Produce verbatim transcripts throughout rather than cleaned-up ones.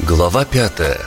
Глава пятая.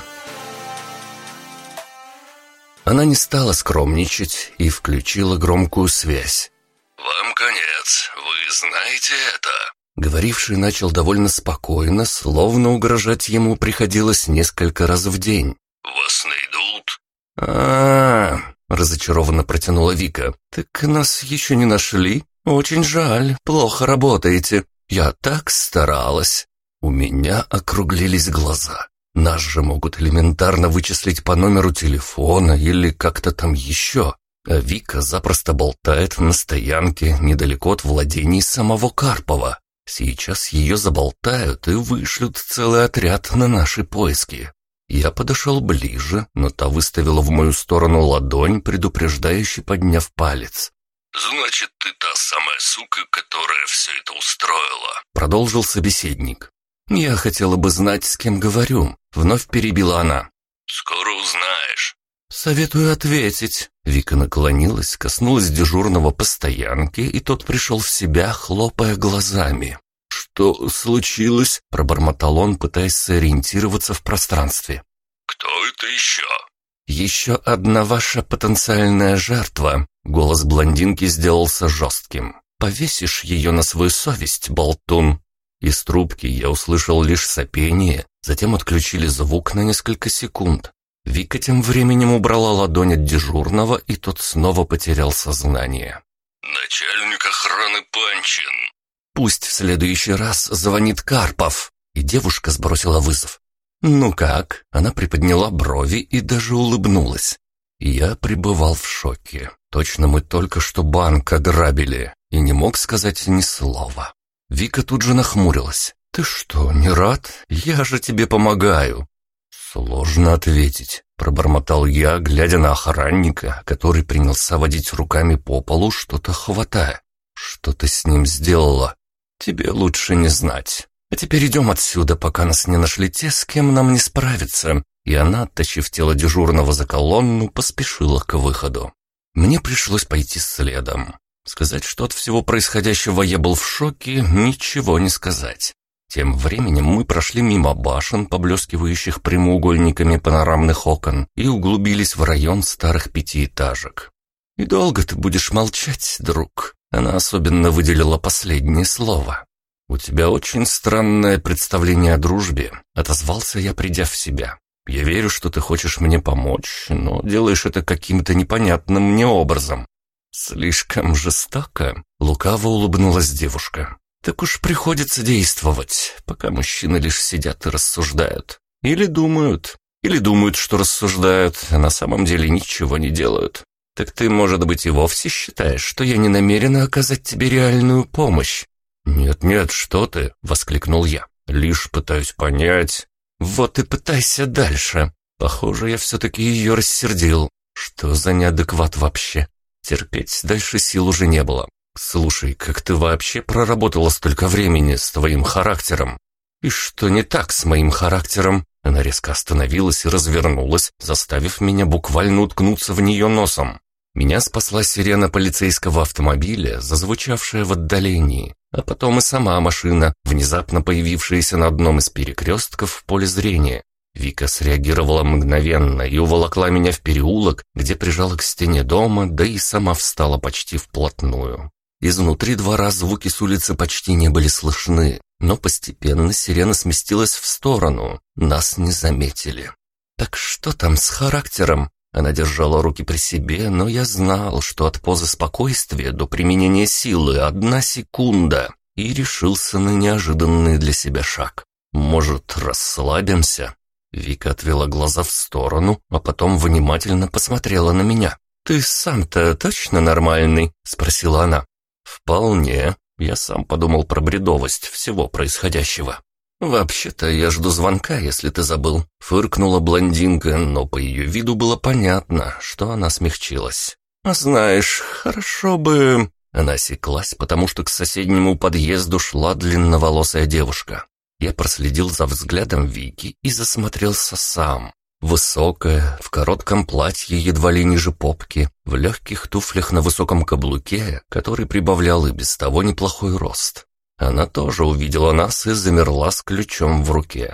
Она не стала скромничать и включила громкую связь. «Вам конец, вы знаете это?» Говоривший начал довольно спокойно, словно угрожать ему приходилось несколько раз в день. «Вас найдут?» «А-а-а», разочарованно протянула Вика. «Так нас еще не нашли? Очень жаль, плохо работаете. Я так старалась». У меня округлились глаза. Нас же могут элементарно вычислить по номеру телефона или как-то там еще. А Вика запросто болтает на стоянке недалеко от владений самого Карпова. Сейчас ее заболтают и вышлют целый отряд на наши поиски. Я подошел ближе, но та выставила в мою сторону ладонь, предупреждающе подняв палец. «Значит, ты та самая сука, которая все это устроила», — продолжил собеседник. «Я хотела бы знать, с кем говорю», — вновь перебила она. «Скоро узнаешь». «Советую ответить». Вика наклонилась, коснулась дежурного по стоянке, и тот пришел в себя, хлопая глазами. «Что случилось?» — пробормотал он, пытаясь сориентироваться в пространстве. «Кто это еще?» «Еще одна ваша потенциальная жертва». Голос блондинки сделался жестким. «Повесишь ее на свою совесть, болтун». Из трубки я услышал лишь сопение, затем отключили звук на несколько секунд. Вика тем временем убрала ладонь от дежурного, и тот снова потерял сознание. «Начальник охраны Панчин». «Пусть в следующий раз звонит Карпов». И девушка сбросила вызов. «Ну как?» Она приподняла брови и даже улыбнулась. Я пребывал в шоке. Точно мы только что банк ограбили, и не мог сказать ни слова. Вика тут же нахмурилась. «Ты что, не рад? Я же тебе помогаю». «Сложно ответить», — пробормотал я, глядя на охранника, который принялся водить руками по полу, что-то хватая. «Что ты с ним сделала?» «Тебе лучше не знать. А теперь идем отсюда, пока нас не нашли те, с кем нам не справиться». И она, оттащив тело дежурного за колонну, поспешила к выходу. Мне пришлось пойти следом. Сказать, что от всего происходящего я был в шоке, ничего не сказать. Тем временем мы прошли мимо башен, поблескивающих прямоугольниками панорамных окон, и углубились в район старых пятиэтажек. «И долго ты будешь молчать, друг?» Она особенно выделила последнее слово. «У тебя очень странное представление о дружбе», — отозвался я, придя в себя. «Я верю, что ты хочешь мне помочь, но делаешь это каким-то непонятным мне образом». «Слишком жестоко?» — лукаво улыбнулась девушка. «Так уж приходится действовать, пока мужчины лишь сидят и рассуждают. Или думают, или думают, что рассуждают, а на самом деле ничего не делают. Так ты, может быть, и вовсе считаешь, что я не намерена оказать тебе реальную помощь?» «Нет-нет, что ты!» — воскликнул я. «Лишь пытаюсь понять». «Вот и пытайся дальше. Похоже, я все-таки ее рассердил. Что за неадекват вообще? Терпеть дальше сил уже не было. Слушай, как ты вообще проработала столько времени с твоим характером?» «И что не так с моим характером?» Она резко остановилась и развернулась, заставив меня буквально уткнуться в нее носом. Меня спасла сирена полицейского автомобиля, зазвучавшая в отдалении, а потом и сама машина, внезапно появившаяся на одном из перекрестков в поле зрения. Вика среагировала мгновенно и уволокла меня в переулок, где прижала к стене дома, да и сама встала почти вплотную. Изнутри двора звуки с улицы почти не были слышны, но постепенно сирена сместилась в сторону, нас не заметили. «Так что там с характером?» Она держала руки при себе, но я знал, что от позы спокойствия до применения силы одна секунда, и решился на неожиданный для себя шаг. «Может, расслабимся?» Вика отвела глаза в сторону, а потом внимательно посмотрела на меня. «Ты сам-то точно нормальный?» — спросила она. «Вполне. Я сам подумал про бредовость всего происходящего». «Вообще-то я жду звонка, если ты забыл», — фыркнула блондинка, но по ее виду было понятно, что она смягчилась. «А знаешь, хорошо бы...» Она осеклась, потому что к соседнему подъезду шла длинноволосая девушка. Я проследил за взглядом Вики и засмотрелся сам. Высокая, в коротком платье едва ли ниже попки, в легких туфлях на высоком каблуке, который прибавлял и без того неплохой рост. Она тоже увидела нас и замерла с ключом в руке.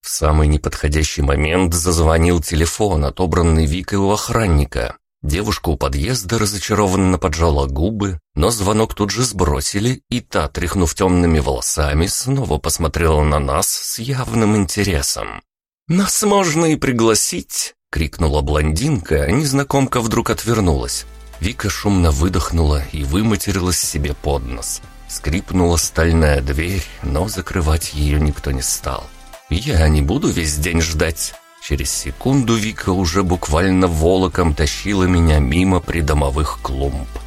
В самый неподходящий момент зазвонил телефон, отобранный Викой у охранника. Девушка у подъезда разочарованно поджала губы, но звонок тут же сбросили, и та, тряхнув темными волосами, снова посмотрела на нас с явным интересом. «Нас можно и пригласить!» — крикнула блондинка, а незнакомка вдруг отвернулась. Вика шумно выдохнула и выматерилась себе под нос. Скрипнула стальная дверь, но закрывать ее никто не стал. «Я не буду весь день ждать!» Через секунду Вика уже буквально волоком тащила меня мимо придомовых клумб.